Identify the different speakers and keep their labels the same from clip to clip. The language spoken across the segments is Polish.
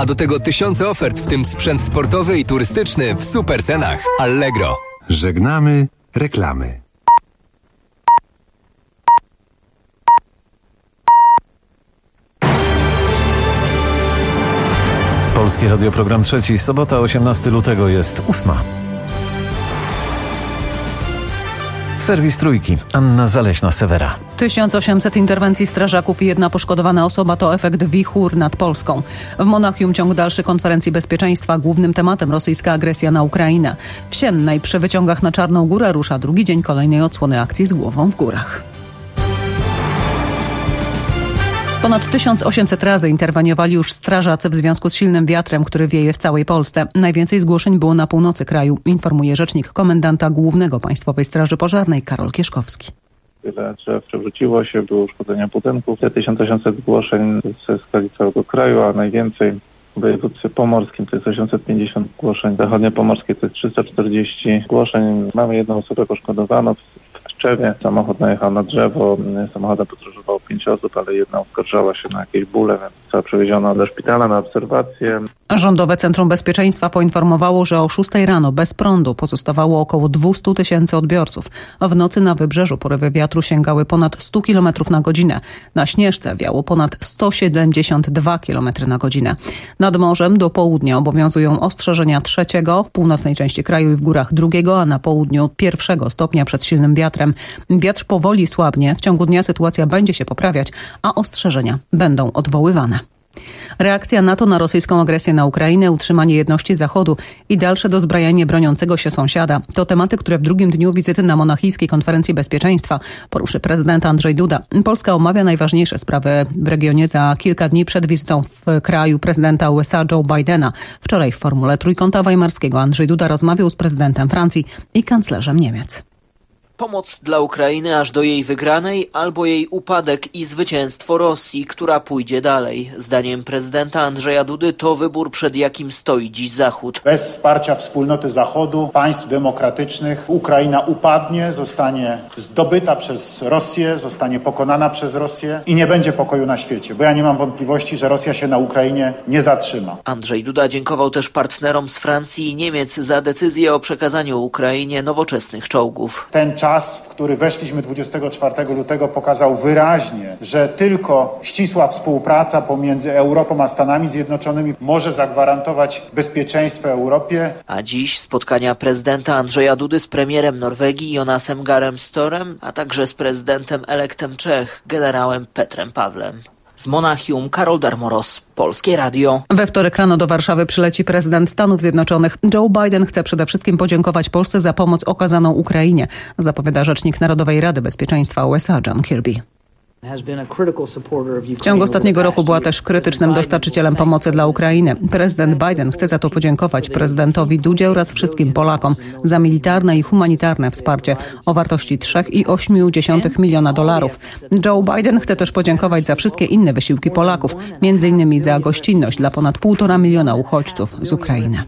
Speaker 1: a do tego tysiące ofert, w tym sprzęt sportowy i turystyczny w super cenach. Allegro.
Speaker 2: Żegnamy reklamy.
Speaker 3: Polskie Radio, program trzeci, sobota, 18 lutego, jest 8. Serwis Trójki. Anna Zaleśna-Sewera.
Speaker 4: 1800 interwencji strażaków i 1 poszkodowana osoba to efekt wichur nad Polską. W Monachium ciąg dalszy konferencji bezpieczeństwa. Głównym tematem rosyjska agresja na Ukrainę. W Siennej przy wyciągach na Czarną Górę rusza drugi dzień kolejnej odsłony akcji z głową w górach. Ponad 1800 razy interweniowali już strażacy w związku z silnym wiatrem, który wieje w całej Polsce. Najwięcej zgłoszeń było na północy kraju, informuje rzecznik komendanta głównego Państwowej Straży Pożarnej Karol Kieszkowski.
Speaker 5: Wiele drzew przewróciło się, było uszkodzenia budynków. 1800 zgłoszeń ze skali całego kraju, a najwięcej w województwie pomorskim to jest 850 zgłoszeń, zachodniopomorskie to jest 340 zgłoszeń. Mamy 1 osobę poszkodowaną w Tczewie. Samochód najechał na drzewo, samochodem podróżowało 5 osób, ale 1 oskarżała się na jakieś bóle, więc została przewieziona do szpitala na obserwację.
Speaker 4: Rządowe Centrum Bezpieczeństwa poinformowało, że o 6 rano bez prądu pozostawało około 200 000 odbiorców. W nocy na wybrzeżu porywy wiatru sięgały ponad 100 km na godzinę. Na Śnieżce wiało ponad 172 km na godzinę. Nad morzem do południa obowiązują ostrzeżenia 3, w północnej części kraju i w górach 2, a na południu 1 stopnia przed silnym wiatrem. Wiatr powoli słabnie, w ciągu dnia sytuacja będzie się poprawiać, a ostrzeżenia będą odwoływane. Reakcja NATO na rosyjską agresję na Ukrainę, utrzymanie jedności Zachodu i dalsze dozbrajanie broniącego się sąsiada to tematy, które w drugim dniu wizyty na Monachijskiej Konferencji Bezpieczeństwa poruszy prezydent Andrzej Duda. Polska omawia najważniejsze sprawy w regionie za kilka dni przed wizytą w kraju prezydenta USA Joe Bidena. Wczoraj w formule Trójkąta Weimarskiego Andrzej Duda rozmawiał z prezydentem Francji i kanclerzem Niemiec.
Speaker 6: Pomoc dla Ukrainy aż do jej wygranej albo jej upadek i zwycięstwo Rosji, która pójdzie dalej. Zdaniem prezydenta Andrzeja Dudy to wybór, przed jakim stoi dziś Zachód.
Speaker 7: Bez wsparcia wspólnoty Zachodu, państw demokratycznych, Ukraina upadnie, zostanie zdobyta przez Rosję, zostanie pokonana przez Rosję i nie będzie pokoju na świecie, bo ja nie mam wątpliwości, że Rosja się na Ukrainie nie zatrzyma.
Speaker 6: Andrzej Duda dziękował też partnerom z Francji i Niemiec za decyzję o przekazaniu Ukrainie nowoczesnych czołgów.
Speaker 7: Ten czas, w który weszliśmy 24 lutego, pokazał wyraźnie, że tylko ścisła współpraca pomiędzy Europą a Stanami Zjednoczonymi może zagwarantować bezpieczeństwo Europie.
Speaker 6: A dziś spotkania prezydenta Andrzeja Dudy z premierem Norwegii Jonasem Garem Storem, a także z prezydentem elektem Czech generałem Petrem Pawlem. Z Monachium Karol Darmoros, Polskie Radio.
Speaker 4: We wtorek rano do Warszawy przyleci prezydent Stanów Zjednoczonych. Joe Biden chce przede wszystkim podziękować Polsce za pomoc okazaną Ukrainie, zapowiada rzecznik Narodowej Rady Bezpieczeństwa USA John Kirby. W ciągu ostatniego roku była też krytycznym dostarczycielem pomocy dla Ukrainy. Prezydent Biden chce za to podziękować prezydentowi Dudzie oraz wszystkim Polakom za militarne i humanitarne wsparcie o wartości $3,8 miliona. Joe Biden chce też podziękować za wszystkie inne wysiłki Polaków, m.in. za gościnność dla ponad 1,5 miliona uchodźców z Ukrainy.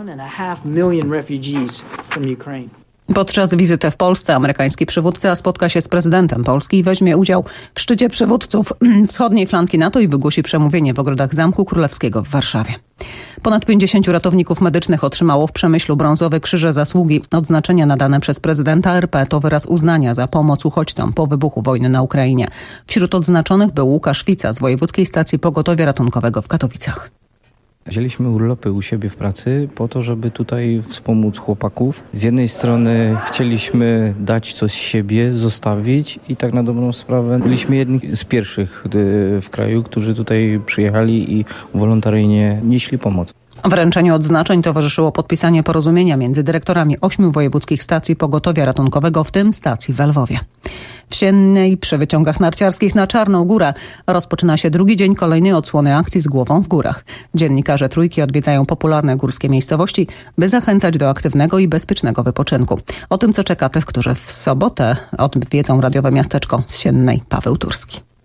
Speaker 4: Podczas wizyty w Polsce amerykański przywódca spotka się z prezydentem Polski i weźmie udział w szczycie przywódców wschodniej flanki NATO i wygłosi przemówienie w ogrodach Zamku Królewskiego w Warszawie. Ponad 50 ratowników medycznych otrzymało w Przemyślu brązowe krzyże zasługi. Odznaczenia nadane przez prezydenta RP to wyraz uznania za pomoc uchodźcom po wybuchu wojny na Ukrainie. Wśród odznaczonych był Łukasz Fica z Wojewódzkiej Stacji Pogotowia Ratunkowego w Katowicach.
Speaker 8: Wzięliśmy urlopy u siebie w pracy po to, żeby tutaj wspomóc chłopaków. Z jednej strony chcieliśmy dać coś z siebie, zostawić i tak na dobrą sprawę byliśmy jedni z pierwszych w kraju, którzy tutaj przyjechali i wolontaryjnie nieśli pomoc.
Speaker 4: Wręczeniu odznaczeń towarzyszyło podpisanie porozumienia między dyrektorami 8 wojewódzkich stacji pogotowia ratunkowego, w tym stacji w Lwowie. W Siennej przy wyciągach narciarskich na Czarną Górę rozpoczyna się drugi dzień kolejnej odsłony akcji z głową w górach. Dziennikarze Trójki odwiedzają popularne górskie miejscowości, by zachęcać do aktywnego i bezpiecznego wypoczynku. O tym, co czeka tych, którzy w sobotę odwiedzą radiowe miasteczko z Siennej, Paweł Turski.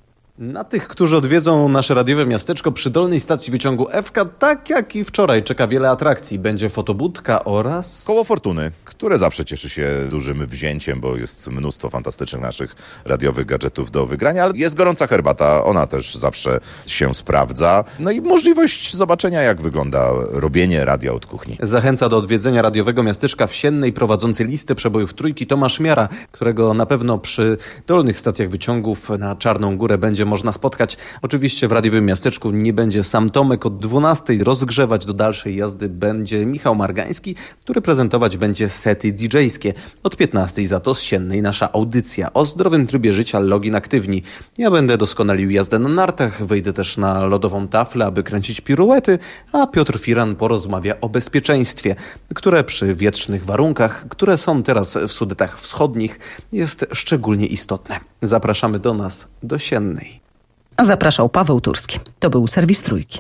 Speaker 3: Na tych, którzy odwiedzą nasze radiowe miasteczko przy dolnej stacji wyciągu FK, tak jak i wczoraj, czeka wiele atrakcji. Będzie fotobudka oraz...
Speaker 9: Koło Fortuny, które zawsze cieszy się dużym wzięciem, bo jest mnóstwo fantastycznych naszych radiowych gadżetów do wygrania, ale jest gorąca herbata, ona też zawsze się sprawdza. No i możliwość zobaczenia, jak wygląda robienie radia od kuchni.
Speaker 3: Zachęca do odwiedzenia radiowego miasteczka Wsiennej prowadzący listę przebojów Trójki Tomasz Miara, którego na pewno przy dolnych stacjach wyciągów na Czarną Górę będzie można spotkać. Oczywiście w radiowym miasteczku nie będzie sam Tomek. Od 12 rozgrzewać do dalszej jazdy będzie Michał Margański, który prezentować będzie sety DJ-skie. Od 15 za to z Siennej nasza audycja o zdrowym trybie życia Login Aktywni. Ja będę doskonalił jazdę na nartach, wyjdę też na lodową taflę, aby kręcić piruety, a Piotr Firan porozmawia o bezpieczeństwie, które przy wietrznych warunkach, które są teraz w Sudetach Wschodnich, jest szczególnie istotne. Zapraszamy do nas, do Siennej.
Speaker 4: Zapraszał Paweł Turski. To był serwis Trójki.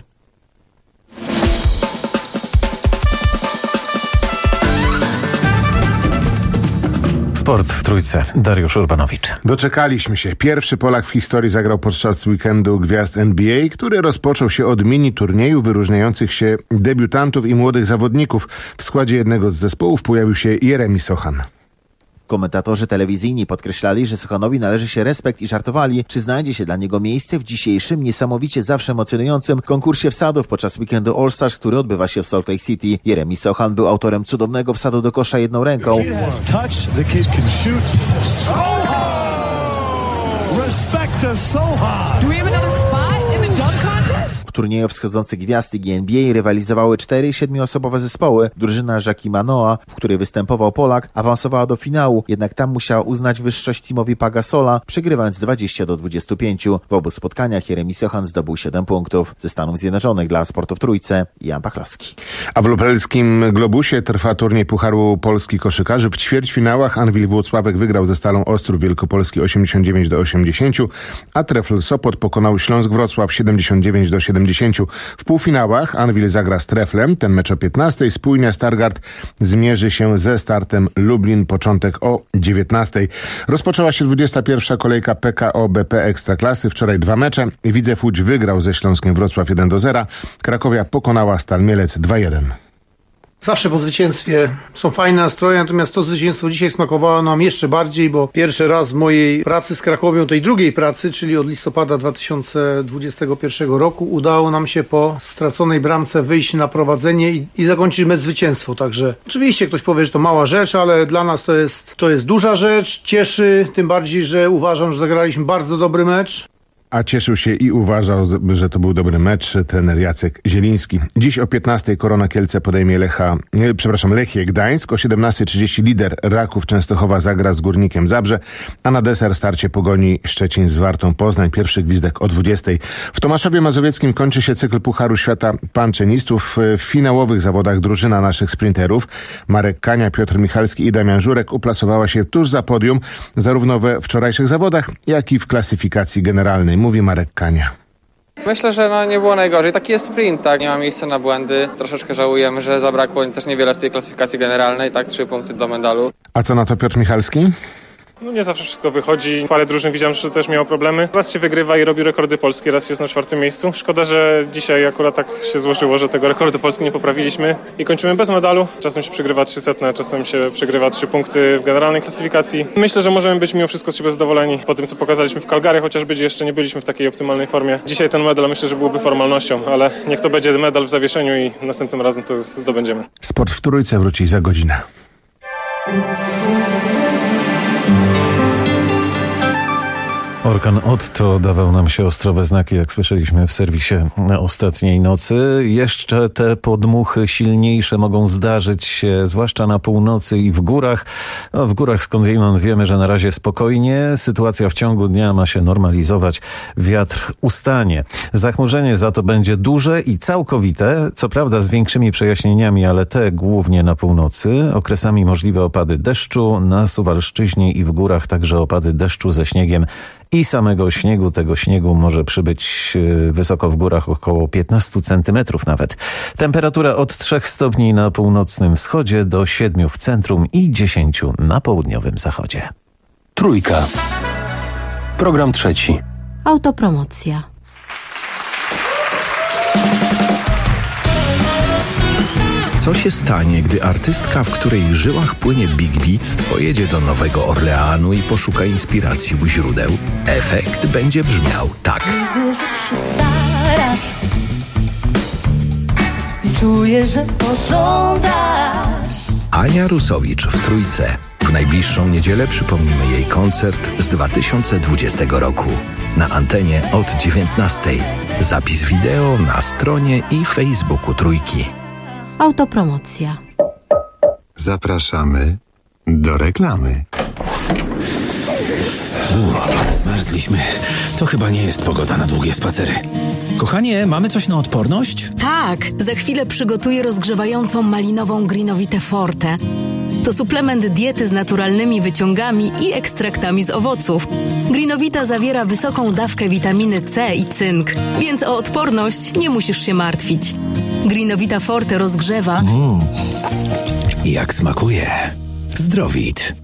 Speaker 3: Sport w Trójce. Dariusz Urbanowicz.
Speaker 2: Doczekaliśmy się. Pierwszy Polak w historii zagrał podczas weekendu gwiazd NBA, który rozpoczął się od mini turnieju wyróżniających się debiutantów i młodych zawodników. W składzie jednego z zespołów pojawił się Jeremi Sochan.
Speaker 10: Komentatorzy telewizyjni podkreślali, że Sochanowi należy się respekt i żartowali, czy znajdzie się dla niego miejsce w dzisiejszym, niesamowicie zawsze emocjonującym konkursie wsadów podczas weekendu All Stars, który odbywa się w Salt Lake City. Jeremi Sochan był autorem cudownego wsadu do kosza jedną ręką. W turnieju wschodzących gwiazd Ligi NBA rywalizowały 4 7-osobowe zespoły. Drużyna Joakima Noah, w której występował Polak, awansowała do finału, jednak tam musiała uznać wyższość teamowi Pagasola, przegrywając 20-25. W obu spotkaniach Jeremi Sochan zdobył 7 punktów. Ze Stanów Zjednoczonych dla Sportu w Trójce, Jan Pachlowski.
Speaker 2: A w lubelskim Globusie trwa turniej Pucharu Polski koszykarzy. W ćwierćfinałach Anwil Włocławek wygrał ze Stalą Ostrów Wielkopolski 89-80, a Trefl Sopot pokonał Śląsk Wrocław 79-70. W półfinałach Anwil zagra z Treflem, ten mecz o 15. Spójnia Stargard zmierzy się ze Startem Lublin, początek o 19. Rozpoczęła się 21. kolejka PKO BP Ekstraklasy. Wczoraj 2 mecze. Widzew Łódź wygrał ze Śląskiem Wrocław 1-0. Krakowia pokonała Stal Mielec 2-1.
Speaker 11: Zawsze po zwycięstwie są fajne nastroje, natomiast to zwycięstwo dzisiaj smakowało nam jeszcze bardziej, bo pierwszy raz w mojej pracy z Krakowią, tej drugiej pracy, czyli od listopada 2021 roku, udało nam się po straconej bramce wyjść na prowadzenie i zakończyć mecz zwycięstwo. Także oczywiście ktoś powie, że to mała rzecz, ale dla nas to jest duża rzecz. Cieszy, tym bardziej, że uważam, że zagraliśmy bardzo dobry mecz.
Speaker 2: A cieszył się i uważał, że to był dobry mecz trener Jacek Zieliński. Dziś o 15 Korona Kielce podejmie Lechię Gdańsk. O 17:30 lider Raków Częstochowa zagra z Górnikiem Zabrze, a na deser starcie Pogoni Szczecin z Wartą Poznań. Pierwszy gwizdek o 20. W Tomaszowie Mazowieckim kończy się cykl Pucharu Świata Panczenistów. W finałowych zawodach drużyna naszych sprinterów Marek Kania, Piotr Michalski i Damian Żurek uplasowała się tuż za podium, zarówno we wczorajszych zawodach, jak i w klasyfikacji generalnej. Mówi Marek Kania.
Speaker 12: Myślę, że nie było najgorzej. Taki jest sprint, tak? Nie ma miejsca na błędy. Troszeczkę żałujemy, że zabrakło też niewiele w tej klasyfikacji generalnej, tak? 3 punkty do medalu.
Speaker 2: A co na to Piotr Michalski?
Speaker 13: Nie zawsze wszystko wychodzi. Parę drużyn widziałem, że też miało problemy. Raz się wygrywa i robi rekordy polskie, raz jest na 4. miejscu. Szkoda, że dzisiaj akurat tak się złożyło, że tego rekordu Polski nie poprawiliśmy i kończymy bez medalu. Czasem się przegrywa 300, czasem się przegrywa 3 punkty w generalnej klasyfikacji. Myślę, że możemy być mimo wszystko z siebie zadowoleni po tym, co pokazaliśmy w Calgary, chociażby jeszcze nie byliśmy w takiej optymalnej formie. Dzisiaj ten medal myślę, że byłby formalnością, ale niech to będzie medal w zawieszeniu i następnym razem to zdobędziemy.
Speaker 2: Sport w Trójce wróci za godzinę.
Speaker 3: Orkan Otto dawał nam siostrowe znaki, jak słyszeliśmy w serwisie ostatniej nocy. Jeszcze te podmuchy silniejsze mogą zdarzyć się, zwłaszcza na północy i w górach. W górach skądinąd wiemy, że na razie spokojnie. Sytuacja w ciągu dnia ma się normalizować. Wiatr ustanie. Zachmurzenie za to będzie duże i całkowite. Co prawda z większymi przejaśnieniami, ale te głównie na północy. Okresami możliwe opady deszczu. Na Suwalszczyźnie i w górach także opady deszczu ze śniegiem. I samego śniegu, tego śniegu może przybyć wysoko w górach około 15 centymetrów nawet. Temperatura od 3 stopni na północnym wschodzie do 7 w centrum i 10 na południowym zachodzie.
Speaker 1: Trójka. Program trzeci.
Speaker 14: Autopromocja.
Speaker 15: Co się stanie, gdy artystka, w której żyłach płynie Big Beat, pojedzie do Nowego Orleanu i poszuka inspiracji u źródeł? Efekt będzie brzmiał tak.
Speaker 16: Widzę, że się starasz i czuję, że pożądasz.
Speaker 15: Ania Rusowicz w Trójce. W najbliższą niedzielę przypomnimy jej koncert z 2020 roku. Na antenie od 19:00. Zapis wideo na stronie i Facebooku Trójki.
Speaker 14: Autopromocja.
Speaker 17: Zapraszamy do reklamy.
Speaker 18: Zmarzliśmy. To chyba nie jest pogoda na długie spacery. Kochanie, mamy coś na odporność?
Speaker 19: Tak, za chwilę przygotuję rozgrzewającą malinową Greenowitę Forte. To suplement diety z naturalnymi wyciągami i ekstraktami z owoców. Greenowita zawiera wysoką dawkę witaminy C i cynk, więc o odporność nie musisz się martwić. Greenowita Forte rozgrzewa.
Speaker 18: Jak smakuje. Zdrowit.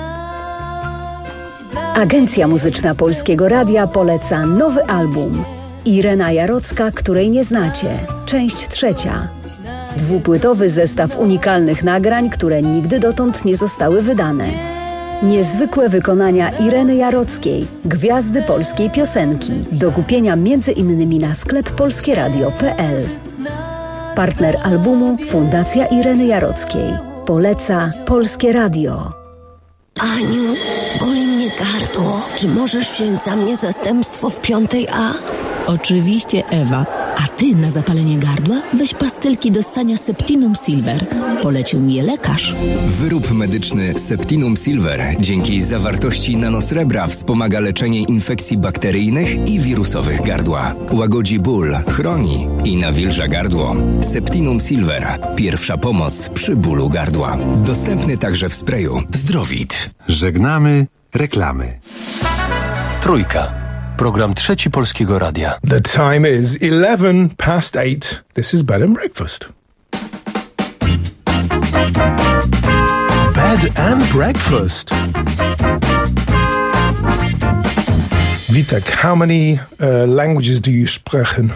Speaker 20: Agencja Muzyczna Polskiego Radia poleca nowy album. Irena Jarocka, której nie znacie. Część 3. Dwupłytowy zestaw unikalnych nagrań, które nigdy dotąd nie zostały wydane. Niezwykłe wykonania Ireny Jarockiej, gwiazdy polskiej piosenki. Do kupienia m.in. na sklep polskieradio.pl. Partner albumu Fundacja Ireny Jarockiej. Poleca Polskie Radio.
Speaker 21: Aniu, boli mnie gardło. Czy możesz wziąć za mnie zastępstwo w 5A?
Speaker 22: Oczywiście, Ewa. A ty na zapalenie gardła weź pastylki do ssania Septinum Silver. Polecił mi je lekarz.
Speaker 1: Wyrób medyczny Septinum Silver dzięki zawartości nanosrebra wspomaga leczenie infekcji bakteryjnych i wirusowych gardła. Łagodzi ból, chroni i nawilża gardło. Septinum Silver. Pierwsza pomoc przy bólu gardła. Dostępny także w sprayu. Zdrowit.
Speaker 17: Żegnamy reklamy.
Speaker 23: Trójka. Program Trzeci Polskiego Radia.
Speaker 24: The time is 8:11. This is Bed and Breakfast. Bed and Breakfast. Witek, how many languages do you sprechen?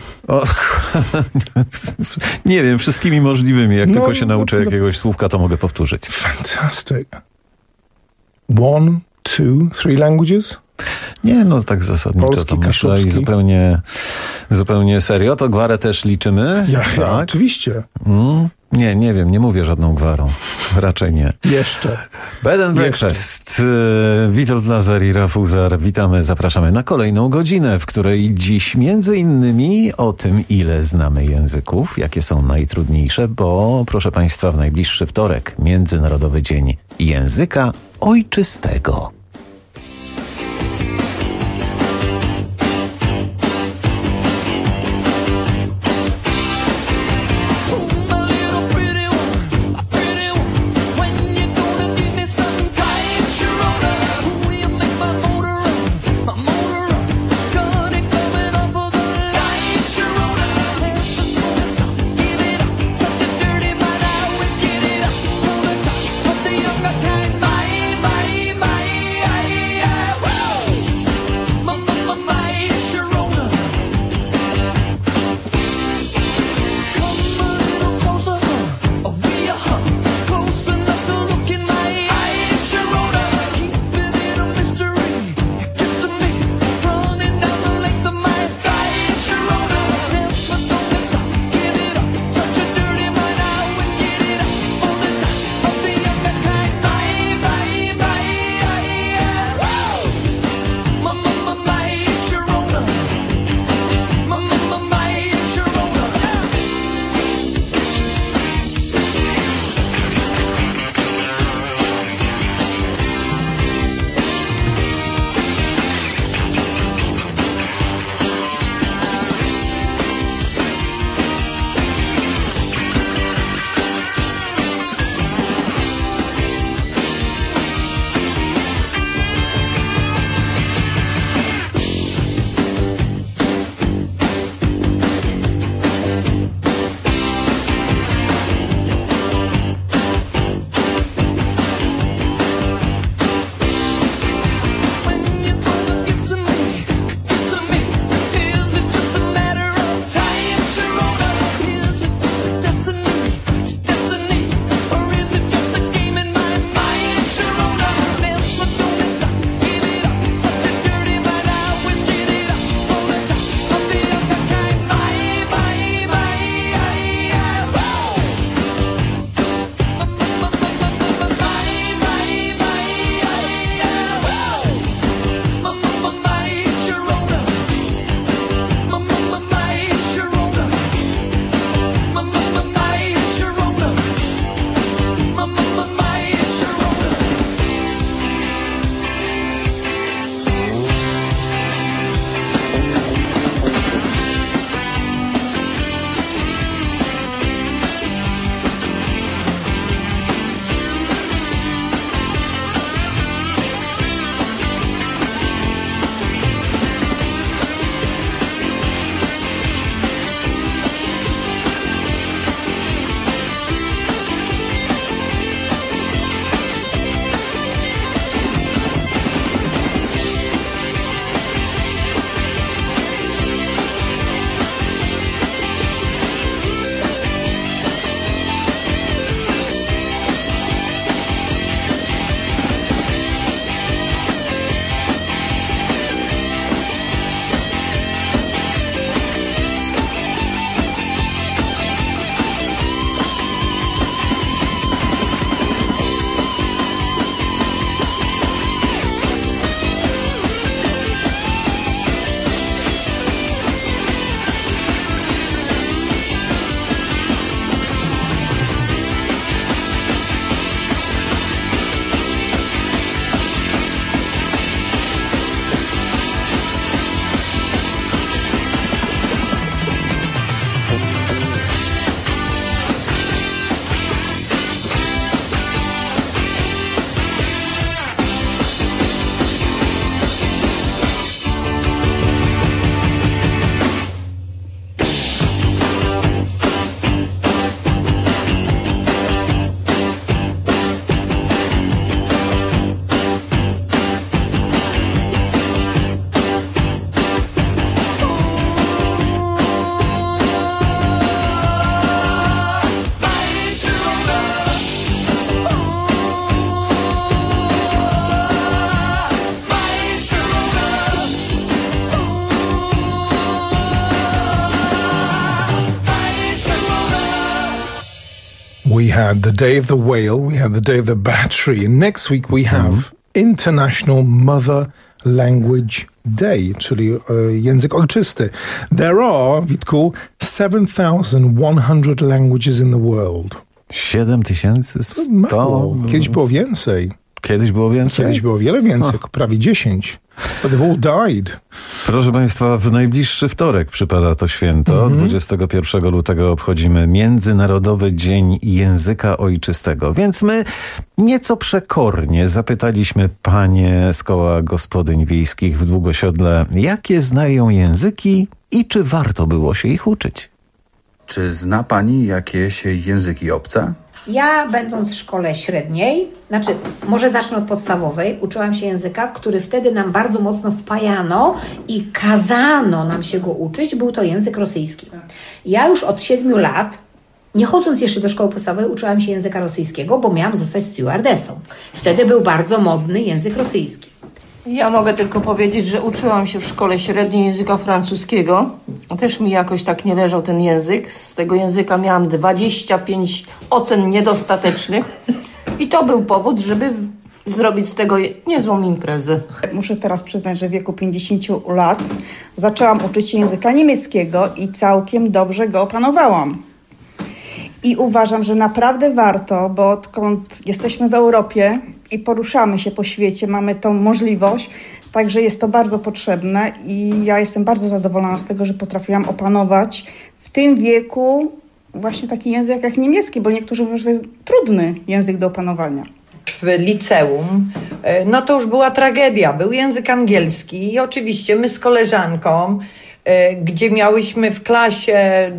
Speaker 3: Nie wiem, wszystkimi możliwymi. Jak tylko się nauczę jakiegoś słówka, to mogę powtórzyć.
Speaker 24: Fantastic. 1, 2, 3 languages?
Speaker 3: Nie, no tak zasadniczo polski, to myślę i zupełnie serio. To gwarę też liczymy?
Speaker 24: Ja, oczywiście.
Speaker 3: Nie wiem, nie mówię żadną gwarą. Raczej nie.
Speaker 24: Jeszcze.
Speaker 3: Bed and Breakfast. Witold Lazar i Rafał Zar. Witamy, zapraszamy na kolejną godzinę, w której dziś między innymi o tym, ile znamy języków, jakie są najtrudniejsze, bo proszę Państwa, w najbliższy wtorek Międzynarodowy Dzień Języka Ojczystego.
Speaker 24: we had the Day of the Whale, we had the Day of the Battery, and next week we have International Mother Language Day, czyli język ojczysty. There are, Witku, 7,100 languages in the world.
Speaker 3: 7100?
Speaker 24: Kiedyś było więcej.
Speaker 3: Kiedyś było więcej?
Speaker 24: Kiedyś było wiele więcej, prawie 10. But they've all died.
Speaker 3: Proszę Państwa, w najbliższy wtorek przypada to święto. 21 lutego obchodzimy Międzynarodowy Dzień Języka Ojczystego. Więc my nieco przekornie zapytaliśmy panie z Koła Gospodyń Wiejskich w Długosiodle, jakie znają języki i czy warto było się ich uczyć.
Speaker 5: Czy zna pani jakieś języki obce?
Speaker 6: Ja, będąc w szkole średniej, może zacznę od podstawowej, uczyłam się języka, który wtedy nam bardzo mocno wpajano i kazano nam się go uczyć, był to język rosyjski. Ja już od 7 lat, nie chodząc jeszcze do szkoły podstawowej, uczyłam się języka rosyjskiego, bo miałam zostać stewardessą. Wtedy był bardzo modny język rosyjski.
Speaker 7: Ja mogę tylko powiedzieć, że uczyłam się w szkole średniej języka francuskiego. Też mi jakoś tak nie leżał ten język. Z tego języka miałam 25 ocen niedostatecznych. I to był powód, żeby zrobić z tego niezłą imprezę.
Speaker 8: Muszę teraz przyznać, że w wieku 50 lat zaczęłam uczyć się języka niemieckiego i całkiem dobrze go opanowałam. I uważam, że naprawdę warto, bo odkąd jesteśmy w Europie i poruszamy się po świecie, mamy tą możliwość, także jest to bardzo potrzebne i ja jestem bardzo zadowolona z tego, że potrafiłam opanować w tym wieku właśnie taki język jak niemiecki, bo niektórzy mówią, że to jest trudny język do opanowania.
Speaker 25: W liceum, no to już była tragedia, był język angielski i oczywiście my z koleżanką, gdzie miałyśmy w klasie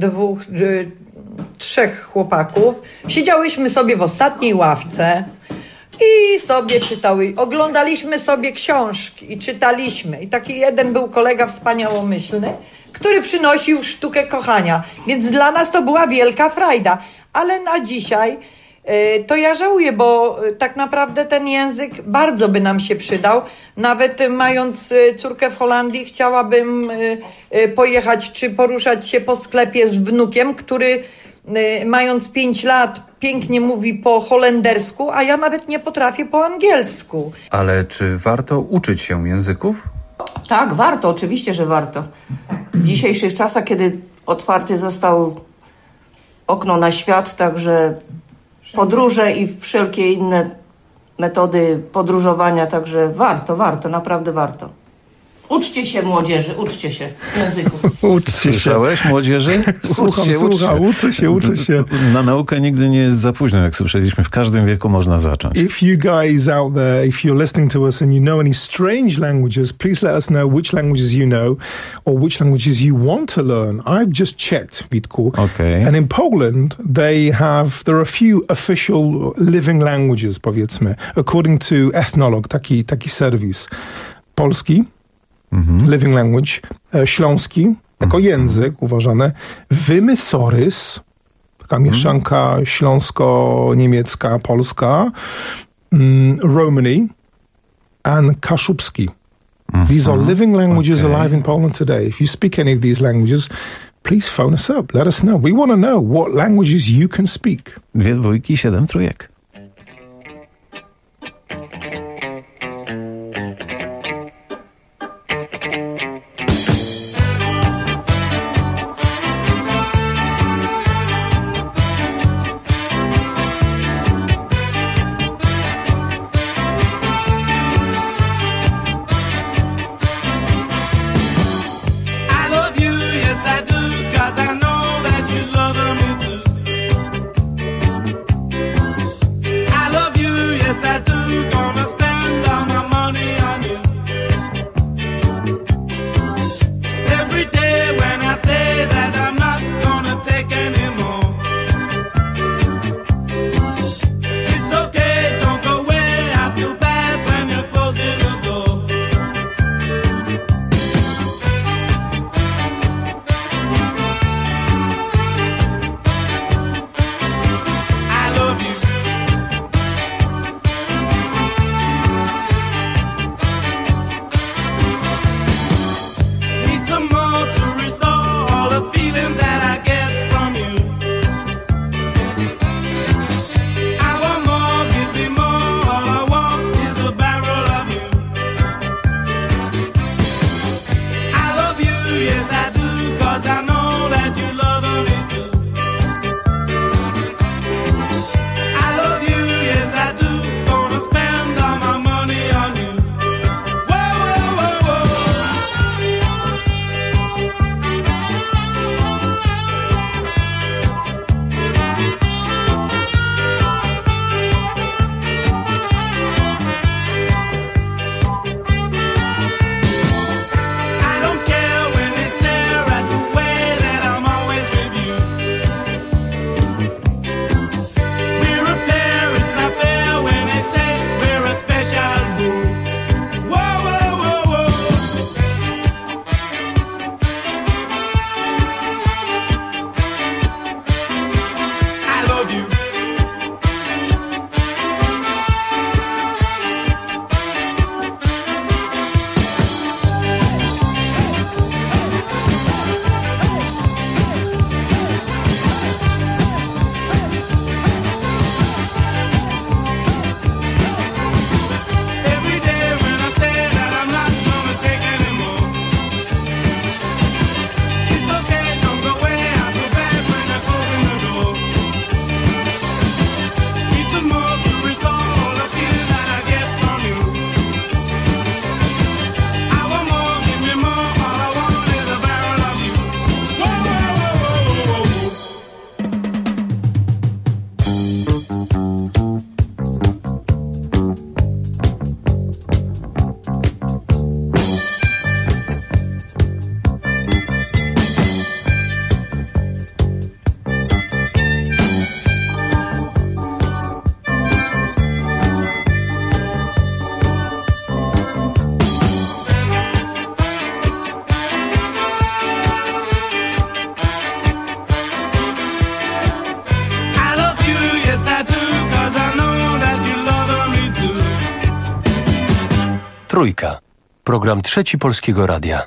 Speaker 25: 3 chłopaków, siedziałyśmy sobie w ostatniej ławce i sobie oglądaliśmy sobie książki i czytaliśmy. I taki jeden był kolega wspaniałomyślny, który przynosił sztukę kochania. Więc dla nas to była wielka frajda. Ale na dzisiaj to ja żałuję, bo tak naprawdę ten język bardzo by nam się przydał. Nawet mając córkę w Holandii, chciałabym pojechać czy poruszać się po sklepie z wnukiem, który mając 5 lat pięknie mówi po holendersku, a ja nawet nie potrafię po angielsku.
Speaker 5: Ale czy warto uczyć się języków?
Speaker 7: Tak, warto, oczywiście, że warto. W dzisiejszych czasach, kiedy otwarty został okno na świat, także podróże i wszelkie inne metody podróżowania, także warto, naprawdę warto. Uczcie się, młodzieży, uczcie się języków.
Speaker 3: Słyszałeś, młodzieży?
Speaker 24: Uczę się.
Speaker 3: Na naukę nigdy nie jest za późno, jak słyszeliśmy. W każdym wieku można zacząć.
Speaker 24: If you guys out there, if you're listening to us and you know any strange languages, please let us know which languages you know or which languages you want to learn. I've just checked, Witku.
Speaker 3: Okay.
Speaker 24: And in Poland, there are a few official living languages, powiedzmy, according to Ethnologue, taki serwis. Polski, living language, śląski, jako język uważane, wymysorys, taka mieszanka śląsko-niemiecka, polska, Romani, and kaszubski. These are living languages alive in Poland today. If you speak any of these languages, please phone us up. Let us know. We want to know what languages you can speak.
Speaker 3: 2 dwójki, 7 trójek.
Speaker 23: Trójka. Program Trzeci Polskiego Radia.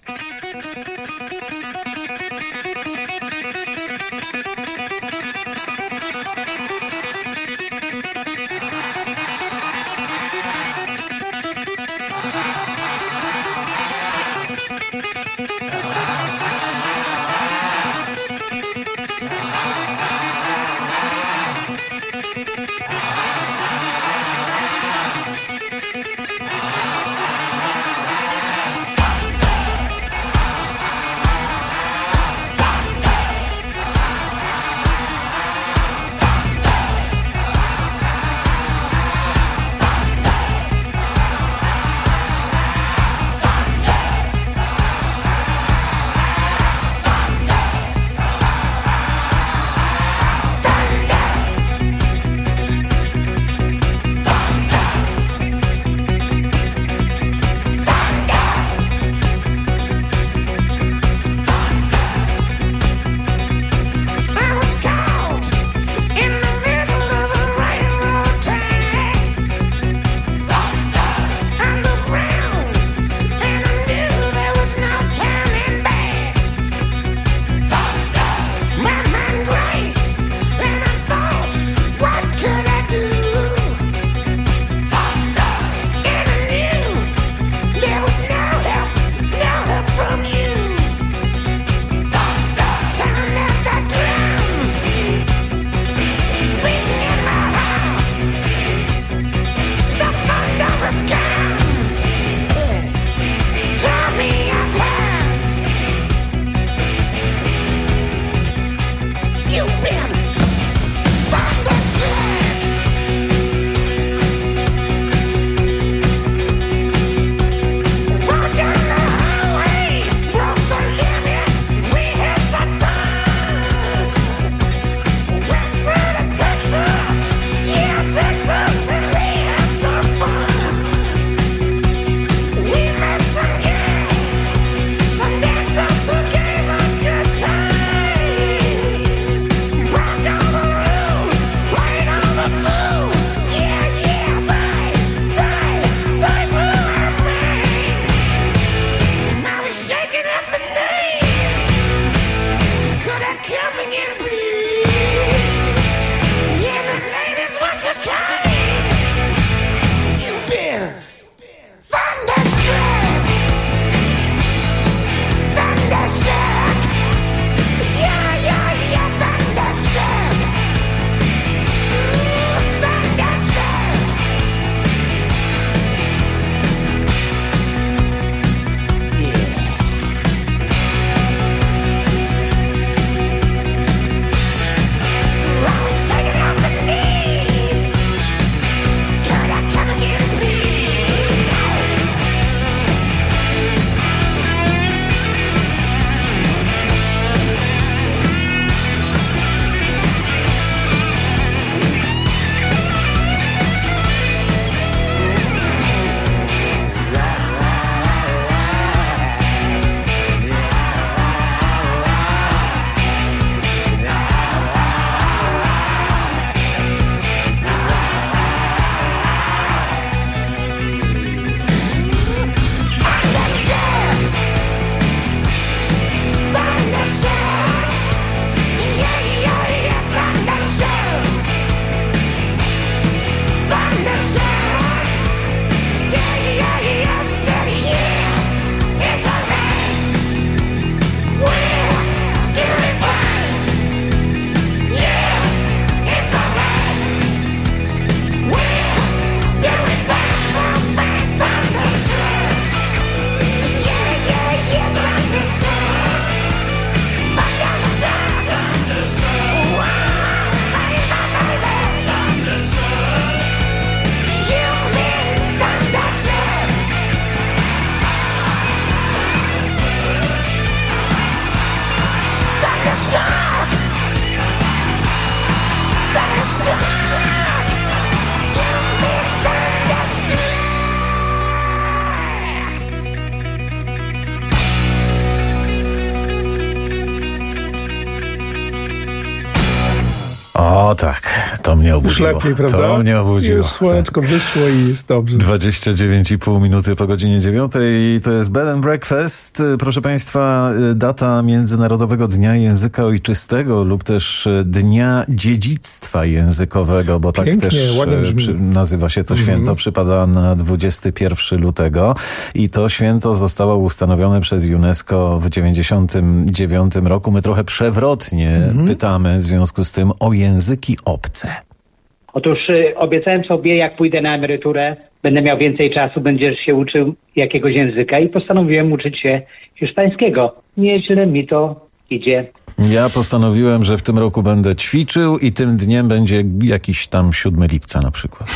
Speaker 3: O tak, to mnie obudziło.
Speaker 24: Już lepiej, prawda?
Speaker 3: To mnie obudziło.
Speaker 24: Już słoneczko wyszło i jest dobrze.
Speaker 3: 29,5 minuty po godzinie 9 i to jest Bed and Breakfast. Proszę Państwa, data Międzynarodowego Dnia Języka Ojczystego lub też Dnia Dziedzictwa Językowego, bo
Speaker 24: Pięknie,
Speaker 3: tak też nazywa się to święto, przypada na 21 lutego i to święto zostało ustanowione przez UNESCO w 1999 roku. My trochę przewrotnie pytamy w związku z tym o języki obce.
Speaker 4: Otóż obiecałem sobie, jak pójdę na emeryturę, będę miał więcej czasu, będziesz się uczył jakiegoś języka i postanowiłem uczyć się hiszpańskiego. Nieźle mi to idzie.
Speaker 3: Ja postanowiłem, że w tym roku będę ćwiczył i tym dniem będzie jakiś tam 7 lipca na przykład.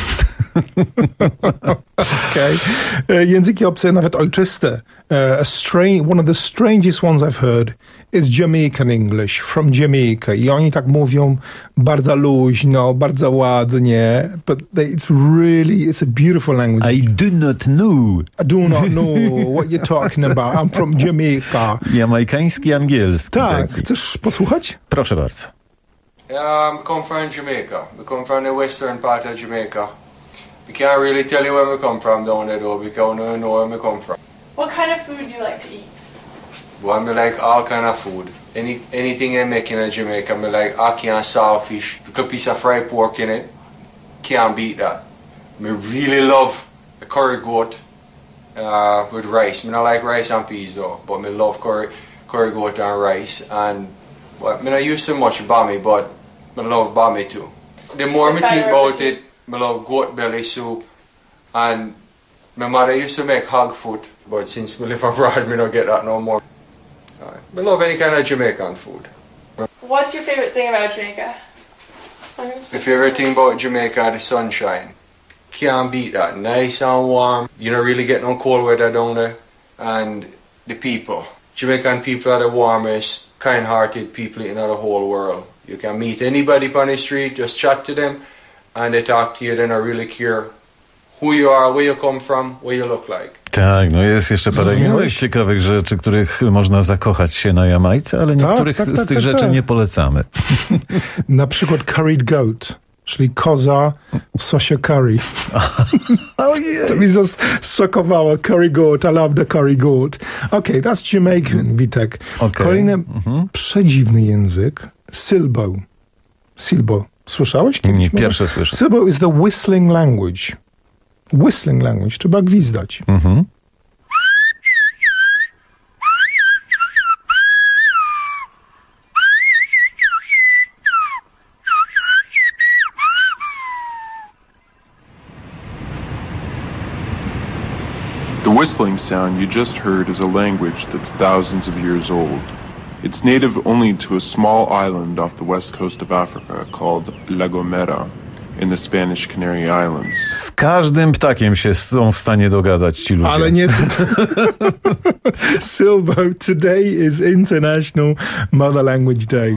Speaker 24: Okay. Języki obce, nawet ojczyste. One of the strangest ones I've heard is Jamaican English, from Jamaica. I oni tak mówią bardzo luźno, bardzo ładnie, but it's a beautiful language.
Speaker 3: I do not know
Speaker 24: what you're talking about. I'm from Jamaica.
Speaker 3: Jamajkański angielski.
Speaker 24: Tak, chcesz posłuchać?
Speaker 3: Proszę bardzo.
Speaker 9: We come from Jamaica. We come from the western part of Jamaica. We can't really tell you where we come from down there though, because we don't know where we come from.
Speaker 10: What kind of food do you like to eat?
Speaker 9: Well, me like all kind of food. Anything they make in Jamaica, me like ackee and saltfish. Put a piece of fried pork in it. Can't beat that. Me really love a curry goat with rice. Me not like rice and peas though, but me love curry goat and rice. And well, me not used to much bami, but me love bami too. The more me think about it, me love goat belly soup, and my mother used to make hog foot, but since we live abroad, me don't get that no more. Me love any kind of Jamaican food.
Speaker 10: What's your favorite thing about Jamaica?
Speaker 9: The favorite thing about Jamaica, the sunshine. Can't beat that. Nice and warm. You don't really get no cold weather down there. And the people. Jamaican people are the warmest, kind-hearted people in the whole world. You can meet anybody on the street, just chat to them, and they talk to you, they don't really care who you are, where you come from, what you look like.
Speaker 3: Tak, no jest jeszcze parę innych ciekawych rzeczy, których można zakochać się na Jamajce, ale niektórych z tych rzeczy nie polecamy.
Speaker 24: Na przykład curried goat, czyli koza w sosie curry. To mi zaszokowało. Curry goat, I love the curry goat. Okay, that's Jamaican, Witek.
Speaker 3: Okay.
Speaker 24: Kolejny przedziwny język, Silbo. Silbo. Słyszałeś kiedyś?
Speaker 3: Nie, pierwsze słyszę.
Speaker 24: Silbo is the whistling language. Whistling language. Trzeba gwizdać.
Speaker 11: The whistling sound you just heard is a language that's thousands of years old. It's native only to a small island off the west coast of Africa called La Gomera in the Spanish Canary Islands.
Speaker 3: Z każdym ptakiem się są w stanie dogadać ci ludzie.
Speaker 24: Ale nie... Silbo, today is International Mother Language Day.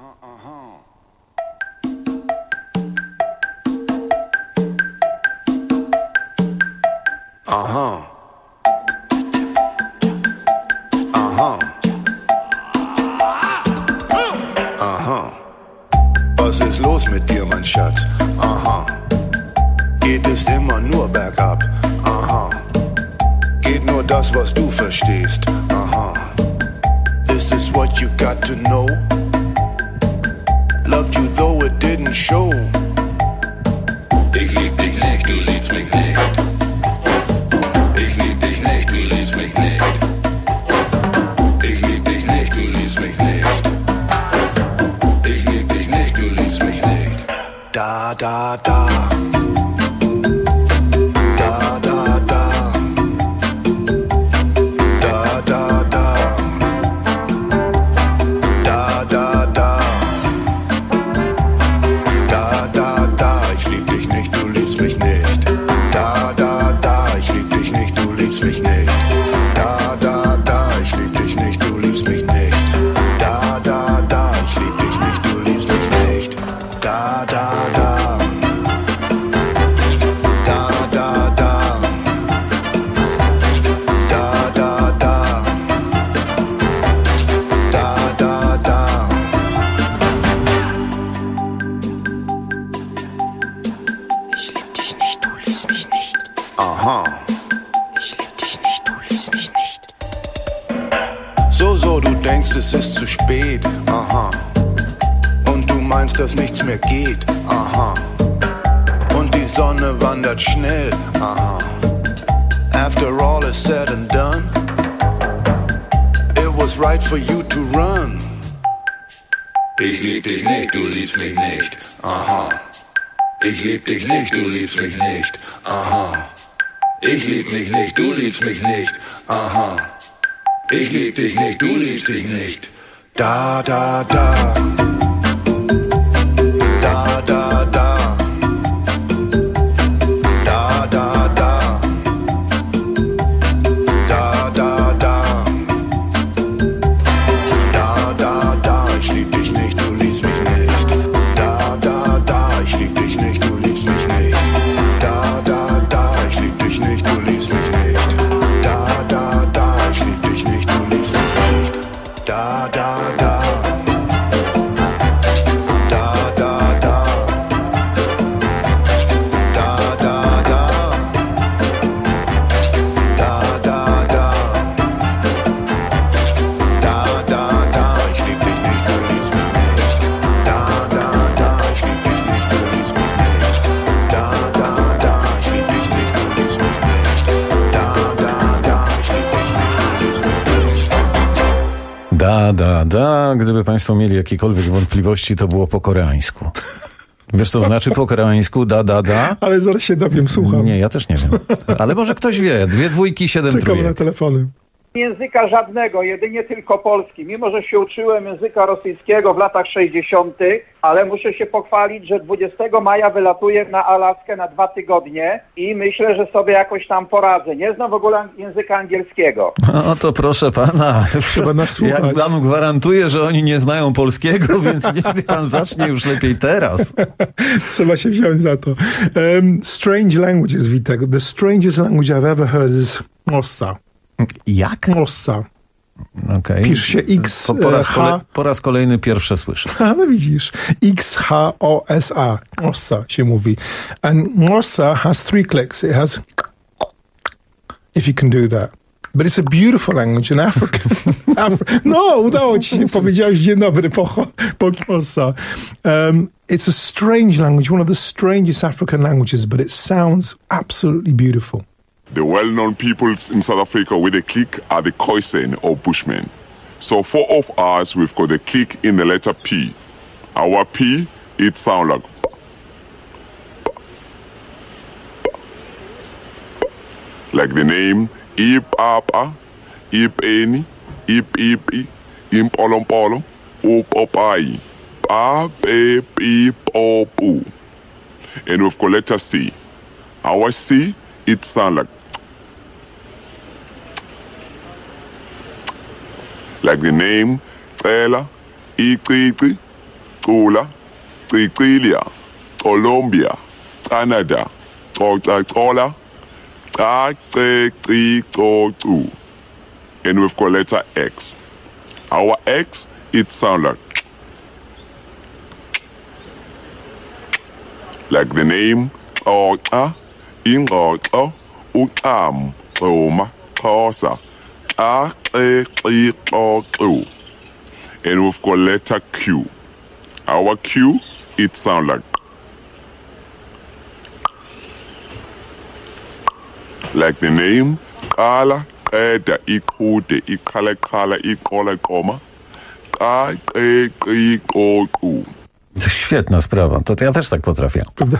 Speaker 12: Was ist los mit dir, mein Schatz? Aha. Geht es immer nur bergab? Aha. Geht nur das, was du verstehst? Aha. This is what you got to know. Loved you though it didn't show. Ich lieb dich nicht, du liebst mich nicht. Ich lieb dich nicht, du liebst mich nicht. Ich lieb dich nicht, du liebst mich nicht. Ich lieb dich nicht, du liebst mich nicht. Da, da, da. Da, da, da. Da, da, da. Da, da, da. Da, da, da. Ich lieb dich nicht, du liebst mich nicht. Da, da, da. Ich lieb dich nicht, du liebst mich nicht. Da, da, da. Ich lieb dich nicht, du liebst mich nicht. Da, da, da. Ich lieb dich nicht, du liebst mich nicht. Da, da, da. Da, da, da. Da, da, da. Da, da, da. aha. So, du denkst, es ist zu spät, aha. Und du meinst, dass nichts mehr geht, aha. Und die Sonne wandert schnell, aha. After all is said and done, it was right for you to run. Ich lieb dich nicht, du liebst mich nicht, aha. Ich lieb dich nicht, du liebst mich nicht, aha. Ich lieb mich nicht, du liebst mich nicht, aha. Ich lieb dich nicht, du liebst dich nicht. Da, da, da. Da, da, da. Da, da, da. Da, da, da. Da, da, da. Ich lieb dich nicht, du liebst mich nicht. Da, da, da. Ich lieb dich nicht, du liebst mich nicht. Da, da, da. Ich lieb dich nicht, du liebst mich nicht. Da, da, da. Ich lieb dich nicht, du liebst mich nicht. Da, da, da. Da, da, da. Da, da, da. Da, da, da. Da, da, da. Ich lieb dich nicht, du liebst mich nicht. Da, da, da. Ich lieb dich nicht, du liebst mich nicht. Da, da, da. Ich lieb dich nicht, du liebst mich nicht. Da, da, da. Ich lieb dich nicht, du liebst mich nicht.
Speaker 3: Da, da, da. Gdyby Państwo mieli jakiekolwiek wątpliwości, to było po koreańsku. Wiesz, co znaczy po koreańsku da, da, da?
Speaker 24: Ale zaraz się dowiem, słucham.
Speaker 3: Nie, ja też nie wiem. Ale może ktoś wie. 2 dwójki, 7
Speaker 24: Czekamy
Speaker 3: trójek.
Speaker 24: na telefony.
Speaker 2: Języka żadnego, jedynie tylko polski. Mimo że się uczyłem języka rosyjskiego w latach 60., ale muszę się pochwalić, że 20 maja wylatuję na Alaskę na 2 tygodnie i myślę, że sobie jakoś tam poradzę. Nie znam w ogóle języka angielskiego.
Speaker 3: No to proszę pana,
Speaker 24: trzeba nas słuchać.
Speaker 3: Jak pan gwarantuje, że oni nie znają polskiego, więc niech pan zacznie już lepiej teraz.
Speaker 24: Trzeba się wziąć za to. Strange languages, Witek. The strangest language I've ever heard is Mossa.
Speaker 3: Jak?
Speaker 24: Mossa.
Speaker 3: Okay.
Speaker 24: Pisze się X,
Speaker 3: po raz kolejny pierwsze słyszę.
Speaker 24: No widzisz. X-H-O-S-A. Mossa się mówi. And Mossa has 3 clicks. It has... If you can do that. But it's a beautiful language in Africa. No, udało ci się. Powiedziałeś dzień dobry po Mossa. It's a strange language, one of the strangest African languages, but it sounds absolutely beautiful.
Speaker 11: The well-known peoples in South Africa with a click are the Khoisan or Bushmen. So for of us, we've got a click in the letter P. Our P, it sounds like the name Ipapa, Ipeni, Ipipi, Impolompolo, Upopai, Pa, Pe, Pi, Popu. And we've got letter C. Our C, it sounds like the name Cela, Iqiqi, Cula, Ciqilia, Colombia, Canada, Coca-Cola, Ca-ce-ci-co-cu. And we've got letter X. Our X, it sounds like the name Oka, Ingxoxo, Ucam, Xoma, Xhosa, Xa-ce-ci-co-cu. And we've got letter Q. Our Q, it sounds like the name Qala, Qeda, Iqude, Iqala, Iqola, Qoma, Xa-ce-ci-co-cu.
Speaker 3: Świetna sprawa. To ja też tak potrafię.
Speaker 24: Prawda?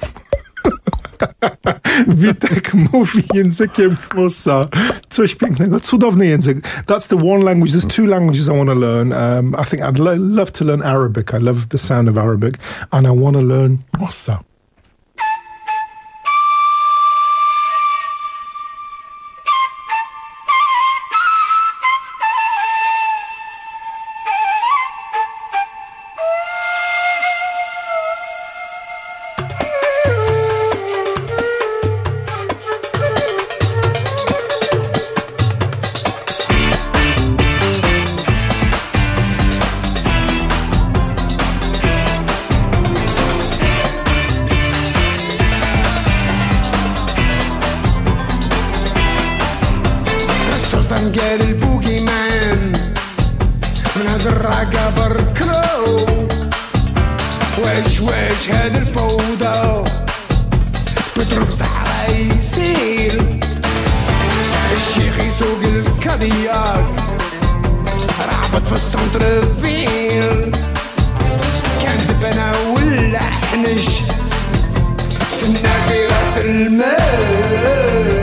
Speaker 24: Witek mówi językiem Mossa. Coś pięknego. Cudowny język. That's the one language. There's 2 languages I want to learn. I think I'd love to learn Arabic. I love the sound of Arabic. And I want to learn Mossa.
Speaker 13: جال البوغي مان من هاد الرقة بركرو واش هاد الفوضى بتروح صحراء يسير الشيخ يسوق الكادياك رعبت في السنتر فيل كان دبنا ولا حنش استنى في راس المال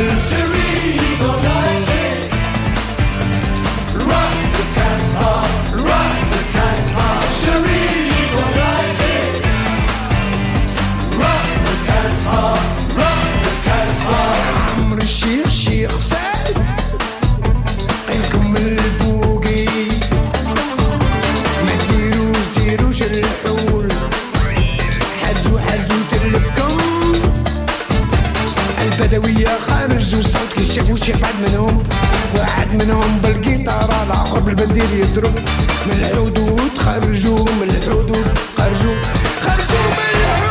Speaker 13: الشيخ فات قلكم البوقي ما ديروش الحول حزو تلفكم البدوية خرجوا صوت كي شافوا الشيخ واحد منهم بالقيطارة الآخر بالبندير يضرب من الحدود خرجوا من الحدود خرجوا من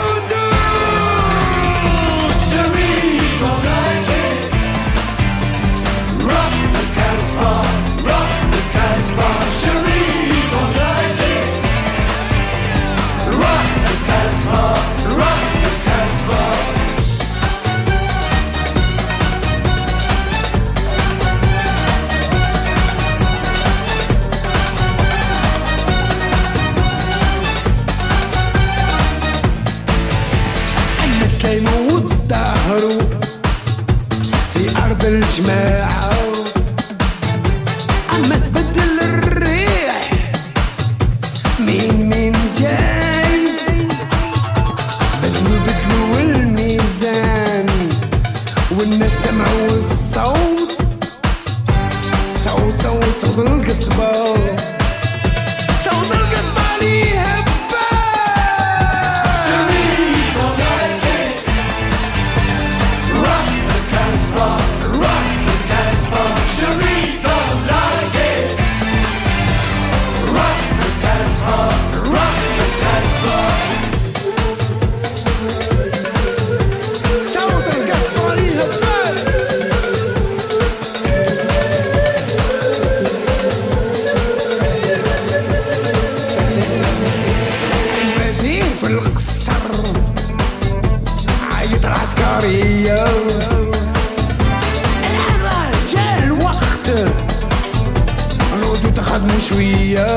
Speaker 13: يموت ظهره في أرض الجماعة عم تبدل الريح مين جاي بدلوا الميزان والناس سمعوا الصوت صوت القصبة صوت القصبة ليها العسكرية الآن جاء الوقت نعودوا تخدموا شوية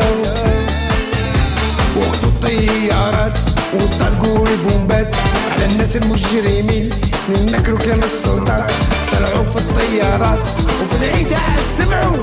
Speaker 13: واخدوا الطيارات وطلقوا البومبات على الناس المجرمين نكروا كلام السلطات طلعوا في الطيارات وفي العيد سمعوا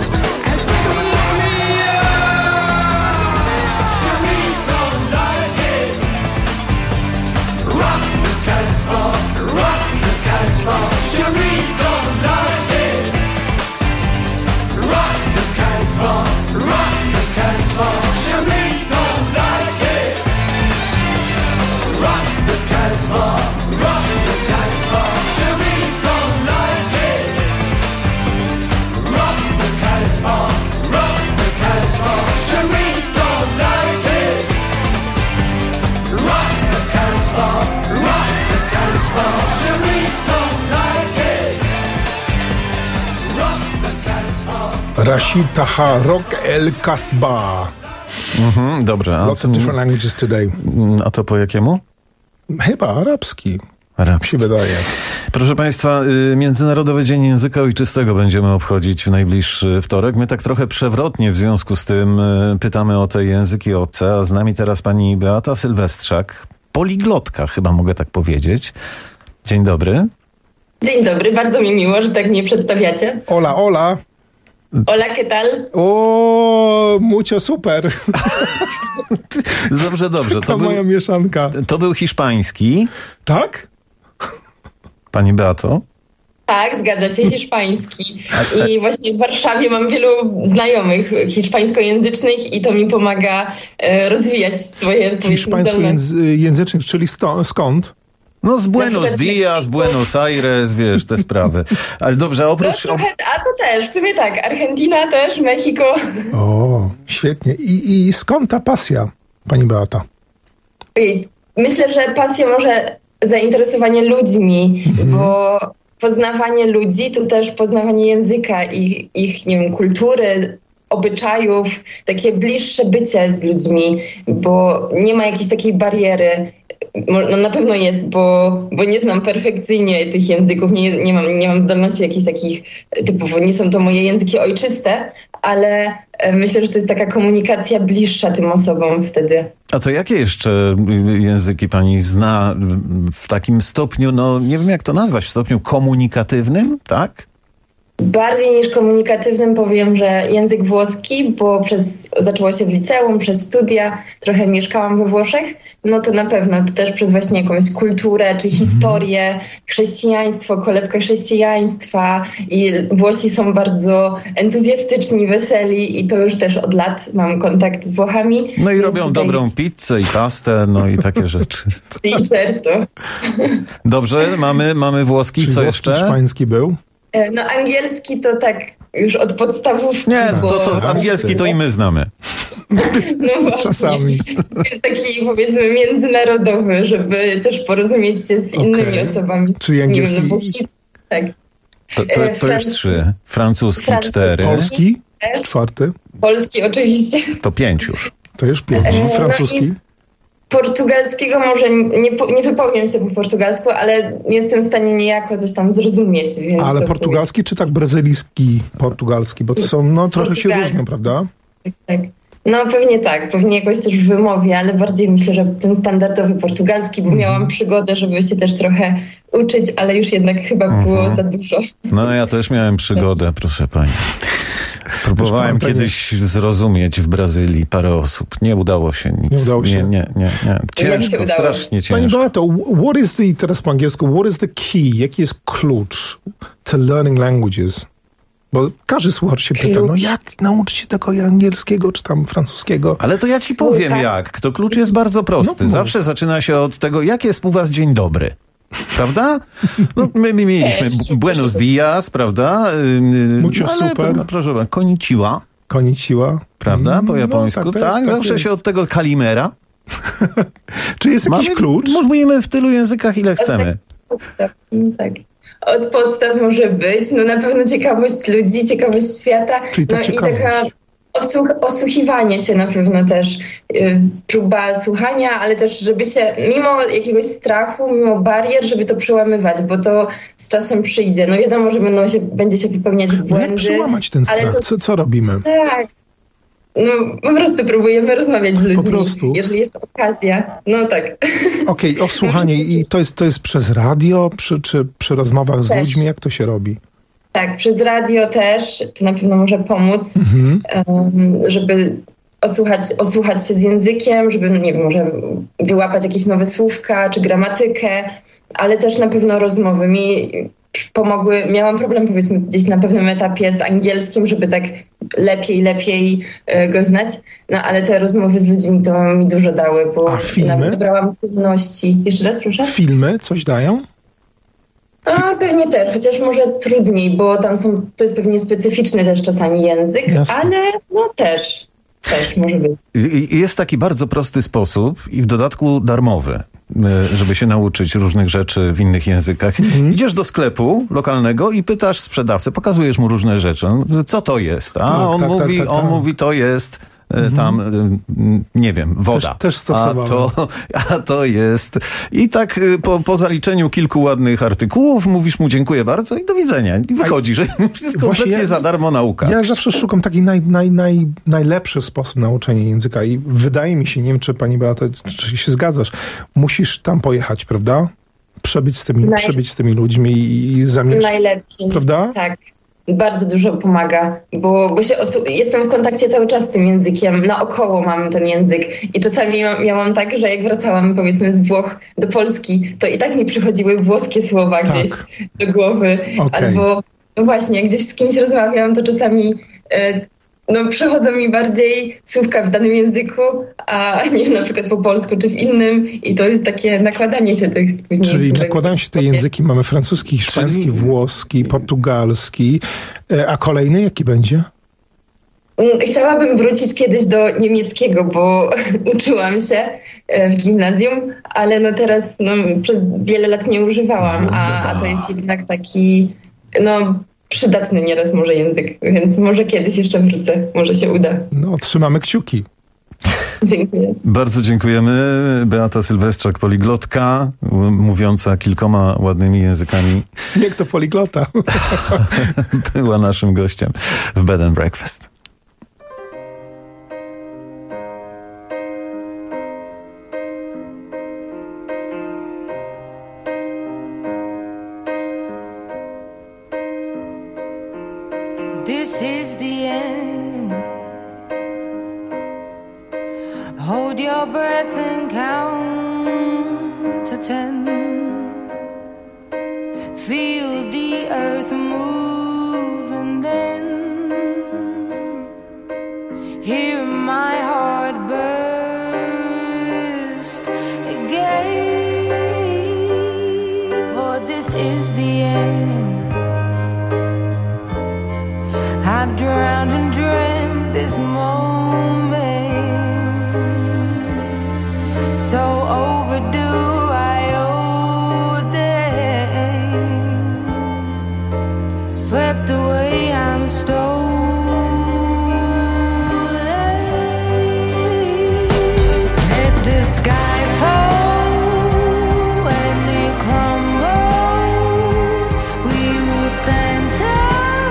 Speaker 13: Rashid Taha, Rock El Kasbah.
Speaker 3: Dobrze.
Speaker 13: Lots of different languages today.
Speaker 3: A to po jakiemu?
Speaker 13: Chyba arabski. Się wydaje.
Speaker 3: Proszę Państwa, Międzynarodowy Dzień Języka Ojczystego będziemy obchodzić w najbliższy wtorek. My tak trochę przewrotnie w związku z tym pytamy o te języki obce, a z nami teraz pani Beata Sylwestrzak, poliglotka, chyba mogę tak powiedzieć. Dzień dobry.
Speaker 14: Dzień dobry, bardzo mi miło, że tak mnie przedstawiacie.
Speaker 13: Hola.
Speaker 14: Hola, ¿qué tal?
Speaker 13: O, mucho super.
Speaker 3: Dobrze.
Speaker 13: To moja mieszanka.
Speaker 3: To był hiszpański.
Speaker 13: Tak?
Speaker 3: Pani Beato?
Speaker 14: Tak, zgadza się, hiszpański. I właśnie w Warszawie mam wielu znajomych hiszpańskojęzycznych i to mi pomaga rozwijać swoje
Speaker 13: hiszpańskojęzycznych, czyli skąd?
Speaker 3: No z Buenos Dias, Buenos Aires, wiesz, te sprawy. Ale dobrze, oprócz...
Speaker 14: A to też, w sumie tak, Argentina też, Mexico.
Speaker 13: O, świetnie. I skąd ta pasja, pani Beata?
Speaker 14: Myślę, że pasja może zainteresowanie ludzi, bo poznawanie ludzi, to też poznawanie języka, ich nie wiem, kultury, obyczajów, takie bliższe bycie z ludźmi, bo nie ma jakiejś takiej bariery. No na pewno jest, bo nie znam perfekcyjnie tych języków, nie mam zdolności jakichś takich typowo, nie są to moje języki ojczyste, ale myślę, że to jest taka komunikacja bliższa tym osobom wtedy.
Speaker 3: A to jakie jeszcze języki pani zna w takim stopniu, no nie wiem jak to nazwać, w stopniu komunikatywnym, tak?
Speaker 14: Bardziej niż komunikatywnym powiem, że język włoski, bo zaczęło się w liceum, przez studia, trochę mieszkałam we Włoszech, no to na pewno to też przez właśnie jakąś kulturę czy historię, chrześcijaństwo, kolebkę chrześcijaństwa i Włosi są bardzo entuzjastyczni, weseli i to już też od lat mam kontakt z Włochami.
Speaker 3: No i robią dobrą pizzę i pastę, no i takie rzeczy.
Speaker 14: I certo.
Speaker 3: Dobrze, mamy włoski,
Speaker 24: czyli
Speaker 3: co
Speaker 24: włoski,
Speaker 3: jeszcze?
Speaker 24: hiszpański był?
Speaker 14: No angielski to tak już od podstawówki.
Speaker 3: Nie, to angielski to i my znamy.
Speaker 14: No właśnie.
Speaker 24: Czasami.
Speaker 14: Jest taki powiedzmy międzynarodowy, żeby też porozumieć się z innymi osobami.
Speaker 24: Czyli angielski?
Speaker 14: Nie wiem, tak.
Speaker 3: To już 3. Francuski 4.
Speaker 24: Polski? 4.
Speaker 14: Polski oczywiście.
Speaker 3: To 5 już.
Speaker 24: To już 5. Francuski?
Speaker 14: No portugalskiego może nie wypowiem się po portugalsku, ale jestem w stanie niejako coś tam zrozumieć. Więc
Speaker 24: ale portugalski czy tak brazylijski portugalski? Bo to są, trochę się różnią, prawda?
Speaker 14: Tak. No pewnie tak, pewnie jakoś też w wymowie, ale bardziej myślę, że ten standardowy portugalski, bo miałam przygodę, żeby się też trochę uczyć, ale już jednak chyba było za dużo.
Speaker 3: No ja też miałem przygodę, proszę pani. Próbowałem kiedyś zrozumieć w Brazylii parę osób. Nie udało się nic.
Speaker 24: Nie udało się?
Speaker 3: Nie. Ciężko, strasznie ciężko.
Speaker 24: Pani Beato, teraz po angielsku, what is the key? Jaki jest klucz to learning languages? Bo każdy słuchacz się pyta, no jak nauczyć się tego angielskiego czy tam francuskiego?
Speaker 3: Ale to ja ci powiem jak. To klucz jest bardzo prosty. Zawsze zaczyna się od tego, jak jest u was dzień dobry. Prawda? No, my mieliśmy buenos dias, prawda?
Speaker 24: Mucho super.
Speaker 3: Proszę bardzo, konnichiwa.
Speaker 24: Konnichiwa.
Speaker 3: Prawda? Po japońsku. Tak, zawsze się od tego kalimera.
Speaker 24: Czy jest jakiś klucz?
Speaker 3: Mówimy w tylu językach, ile chcemy.
Speaker 14: Tak. Od podstaw może być. No na pewno ciekawość ludzi, ciekawość świata.
Speaker 24: Czyli ta ciekawość.
Speaker 14: I taka osłuchiwanie się na pewno też. Próba słuchania, ale też żeby się, mimo jakiegoś strachu, mimo barier, żeby to przełamywać, bo to z czasem przyjdzie. No wiadomo, że będzie się popełniać błędy.
Speaker 24: Jak przełamać ten strach? Ale co robimy?
Speaker 14: Tak. No po prostu próbujemy rozmawiać z ludźmi, jeżeli jest okazja. No tak.
Speaker 24: Okej, słuchanie i to jest przez radio, czy przy rozmowach z ludźmi? Jak to się robi?
Speaker 14: Tak, przez radio też, to na pewno może pomóc, żeby osłuchać się z językiem, żeby, nie wiem, może wyłapać jakieś nowe słówka, czy gramatykę, ale też na pewno rozmowy mi pomogły. Miałam problem, powiedzmy, gdzieś na pewnym etapie z angielskim, żeby tak lepiej go znać, no ale te rozmowy z ludźmi to mi dużo dały, bo nawet dobrałam trudności. Jeszcze raz, proszę?
Speaker 24: Filmy coś dają?
Speaker 14: Pewnie też, chociaż może trudniej, bo tam to jest pewnie specyficzny też czasami język, ale no też może być.
Speaker 3: Jest taki bardzo prosty sposób i w dodatku darmowy, żeby się nauczyć różnych rzeczy w innych językach. Idziesz do sklepu lokalnego i pytasz sprzedawcę, pokazujesz mu różne rzeczy. Co to jest? On mówi, to jest tam, nie wiem, woda.
Speaker 24: Też stosowałem.
Speaker 3: A to jest... I tak po zaliczeniu kilku ładnych artykułów mówisz mu dziękuję bardzo i do widzenia. I wychodzi, że jest kompletnie za darmo nauka.
Speaker 24: Ja zawsze szukam taki najlepszy sposób nauczenia języka i wydaje mi się, nie wiem, czy pani Beato, czy się zgadzasz, musisz tam pojechać, prawda? Przebyć z tymi ludźmi i zamieszkać.
Speaker 14: Najlepiej.
Speaker 24: Prawda?
Speaker 14: Tak. Bardzo dużo pomaga, bo jestem w kontakcie cały czas z tym językiem, naokoło mam ten język i czasami miałam tak, że jak wracałam powiedzmy z Włoch do Polski, to i tak mi przychodziły włoskie słowa gdzieś do głowy, albo no właśnie, jak gdzieś z kimś rozmawiam, to czasami przychodzą mi bardziej słówka w danym języku, a nie na przykład po polsku czy w innym i to jest takie nakładanie się tych później.
Speaker 24: Czyli nakładają się te języki, mamy francuski, hiszpański, włoski, portugalski, a kolejny jaki będzie?
Speaker 14: Chciałabym wrócić kiedyś do niemieckiego, bo uczyłam się w gimnazjum, ale no teraz przez wiele lat nie używałam, a to jest jednak taki przydatny nieraz może język, więc może kiedyś jeszcze wrócę, może się uda.
Speaker 24: No, trzymamy kciuki.
Speaker 14: Dziękuję.
Speaker 3: Bardzo dziękujemy. Beata Sylwestrzak, poliglotka, mówiąca kilkoma ładnymi językami.
Speaker 24: Niech to poliglota.
Speaker 3: Była naszym gościem w Bed and Breakfast.
Speaker 15: This is the end. Hold your breath and count to 10. Feel the earth move and then hear my heart burst again. For this is the end. I've drowned and dreamt this moment, so overdue I owe them. Swept away, I'm stolen. Let the sky fall and it crumbles. We will stand tall.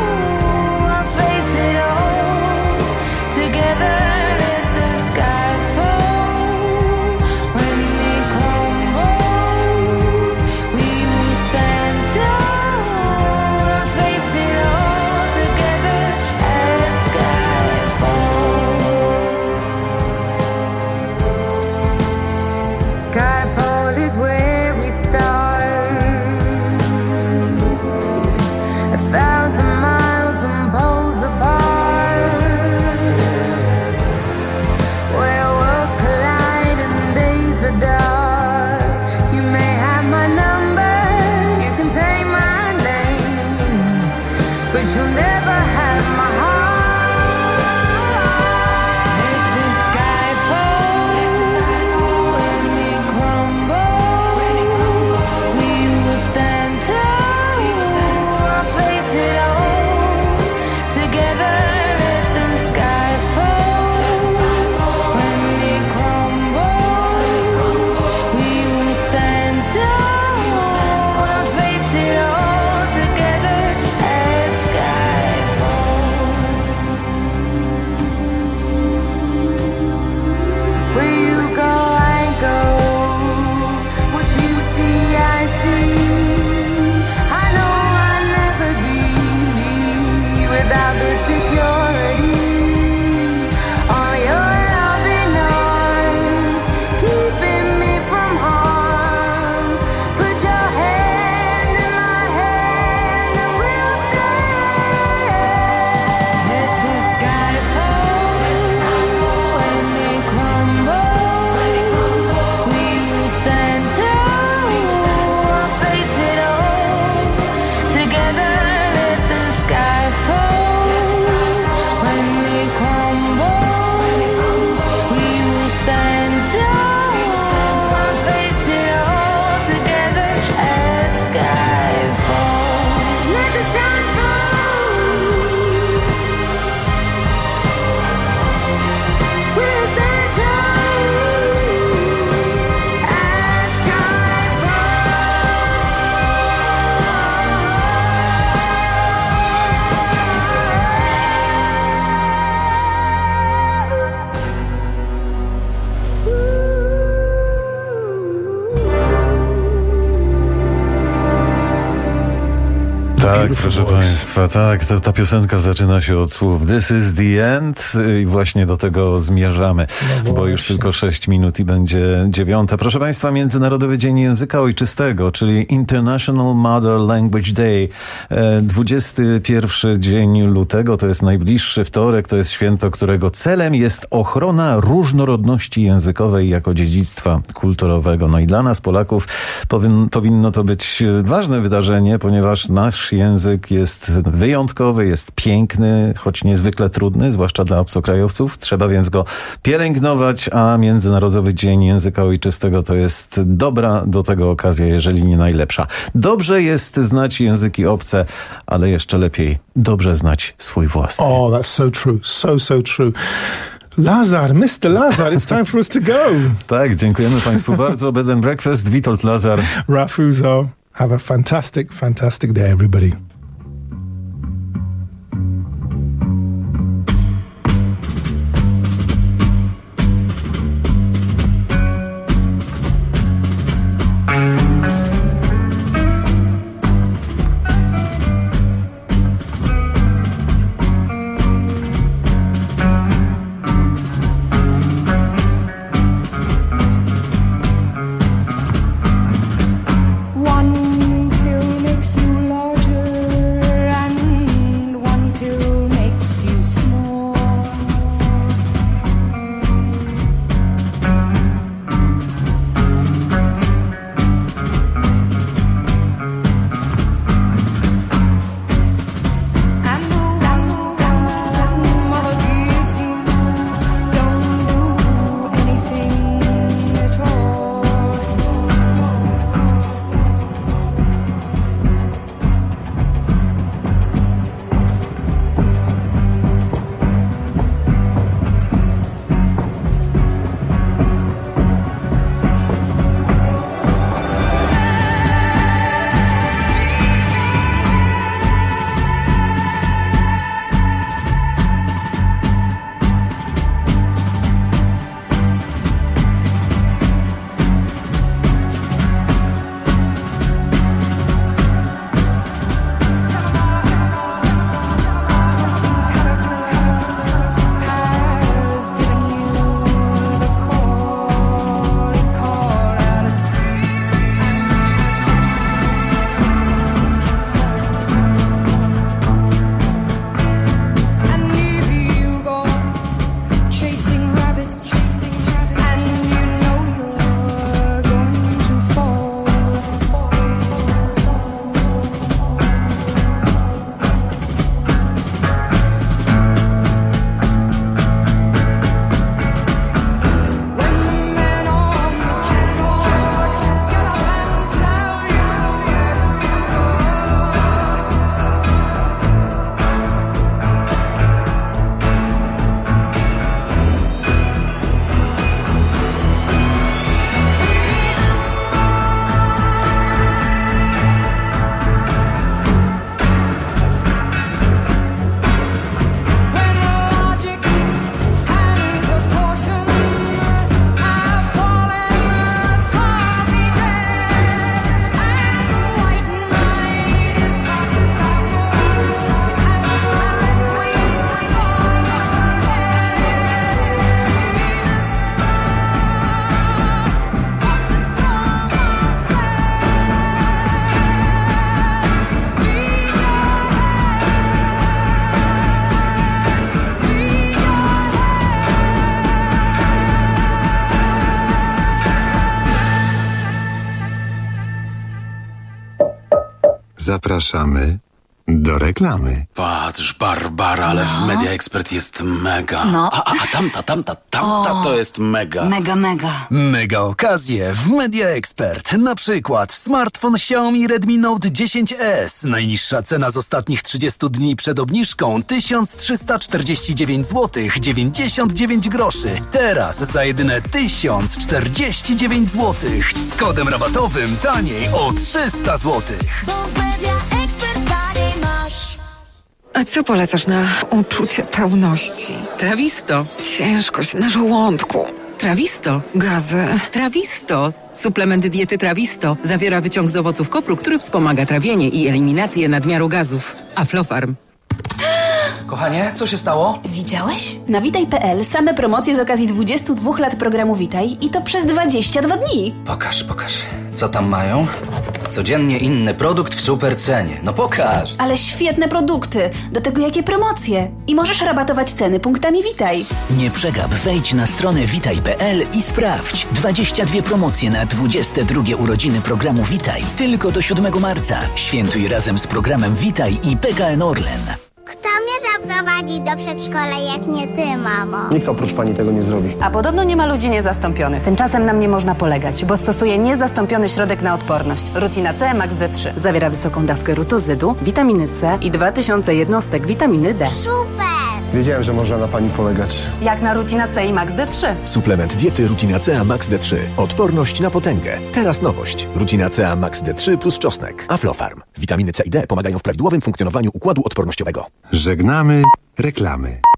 Speaker 3: Tak, proszę Państwa, tak, ta piosenka zaczyna się od słów This is the end i właśnie do tego zmierzamy, bo już tylko 6 minut i będzie 9. Proszę Państwa, Międzynarodowy Dzień Języka Ojczystego, czyli International Mother Language Day. 21 dzień lutego, to jest najbliższy wtorek, to jest święto, którego celem jest ochrona różnorodności językowej jako dziedzictwa kulturowego. No i dla nas, Polaków, powinno to być ważne wydarzenie, ponieważ nasz język język jest wyjątkowy, jest piękny, choć niezwykle trudny, zwłaszcza dla obcokrajowców. Trzeba więc go pielęgnować, a Międzynarodowy Dzień Języka Ojczystego to jest dobra do tego okazja, jeżeli nie najlepsza. Dobrze jest znać języki obce, ale jeszcze lepiej dobrze znać swój własny.
Speaker 24: Oh, that's so true. So true. Lazar, Mr. Lazar, it's time for us to go.
Speaker 3: Tak, dziękujemy Państwu bardzo. Bed and Breakfast, Witold Lazar.
Speaker 24: Ralph Uzo. Have a fantastic, fantastic day, everybody.
Speaker 17: Zapraszamy do reklamy.
Speaker 16: Patrz, Barbara, ale w Media Expert jest mega.
Speaker 18: No.
Speaker 16: A tamta to jest mega.
Speaker 18: Mega.
Speaker 19: Mega okazje w Media Expert. Na przykład smartfon Xiaomi Redmi Note 10S. Najniższa cena z ostatnich 30 dni przed obniżką 1349 zł 99 groszy. Teraz za jedyne 1049 zł. Z kodem rabatowym taniej o 300 zł.
Speaker 20: A co polecasz na uczucie pełności? Trawisto. Ciężkość na żołądku. Trawisto. Gazy. Trawisto. Suplement diety Trawisto zawiera wyciąg z owoców kopru, który wspomaga trawienie i eliminację nadmiaru gazów. Aflofarm.
Speaker 21: Kochanie, co się stało?
Speaker 26: Widziałeś? Na Witaj.pl same promocje z okazji 22 lat programu Witaj i to przez 22 dni.
Speaker 21: Pokaż. Co tam mają? codziennie inny produkt w super cenie. No pokaż.
Speaker 26: Ale świetne produkty. Do tego jakie promocje. I możesz rabatować ceny punktami Witaj.
Speaker 1: Nie przegap, wejdź na stronę witaj.pl i sprawdź. 22 promocje na 22 urodziny programu Witaj. Tylko do 7 marca. Świętuj razem z programem Witaj i PKN Orlen.
Speaker 6: Kto mnie zaprowadzi do przedszkola, jak nie ty, mamo?
Speaker 8: Nikt oprócz pani tego nie zrobi.
Speaker 18: A podobno nie ma ludzi niezastąpionych. Tymczasem na mnie można polegać, bo stosuję niezastąpiony środek na odporność. Rutina C Max D3. Zawiera wysoką dawkę rutozydu, witaminy C i 2000 jednostek witaminy D.
Speaker 6: Super!
Speaker 8: Wiedziałem, że można na pani polegać.
Speaker 18: Jak na Rutina C i Max D3.
Speaker 22: Suplement diety Rutina C Max D3. Odporność na potęgę. Teraz nowość. Rutina C Max D3 plus czosnek. Aflofarm. Witaminy C i D pomagają w prawidłowym funkcjonowaniu układu odpornościowego.
Speaker 17: Żegnamy reklamy.